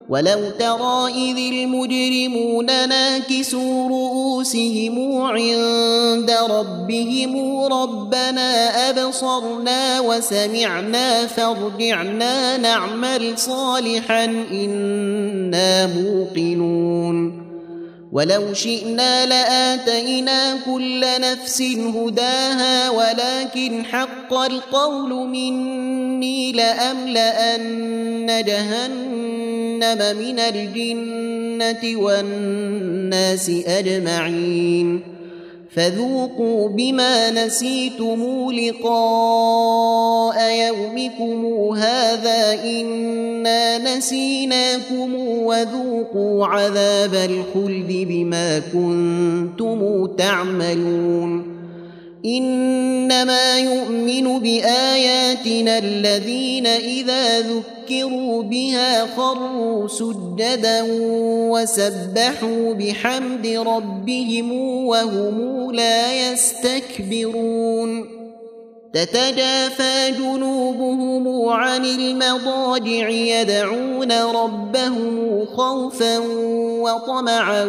ولو ترى إذ المجرمون ناكسوا رؤوسهم عند ربهم ربنا أبصرنا وسمعنا فارجعنا نعمل صالحا إنا موقنون ولو شئنا لآتينا كل نفس هداها ولكن حق القول مني لأملأن جهنم من الجنة والناس أجمعين فذوقوا بما نسيتم لقاء يومكم هذا إنا نسيناكم وذوقوا عذاب الخلد بما كنتم تعملون إنما يؤمن بآياتنا الذين إذا ذكروا بها خروا سجدا وسبحوا بحمد ربهم وهم لا يستكبرون تتجافى جنوبهم عن المضاجع يدعون ربهم خوفا وطمعا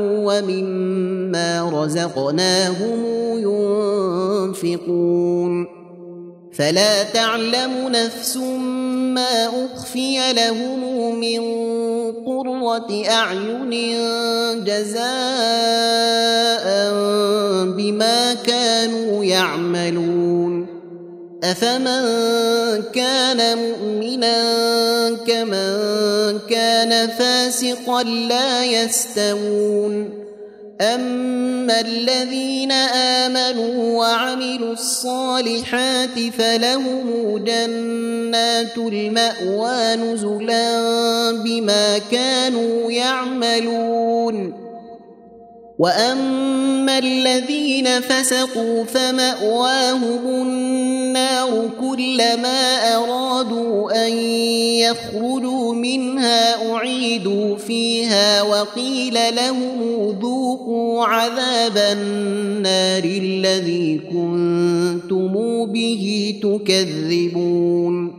ومما رزقناهم ينفقون فلا تعلم نفس ما أخفي لهم من قرة أعين جزاء بما كانوا يعملون أفمن كان مؤمنا كمن كان فاسقا لا يستوون أما الذين آمنوا وعملوا الصالحات فلهم جنات المأوى نزلا بما كانوا يعملون وأما الذين فسقوا فمأواهم النار كلما أرادوا أن يخرجوا منها أعيدوا فيها وقيل لهم ذوقوا عذاب النار الذي كنتم به تكذبون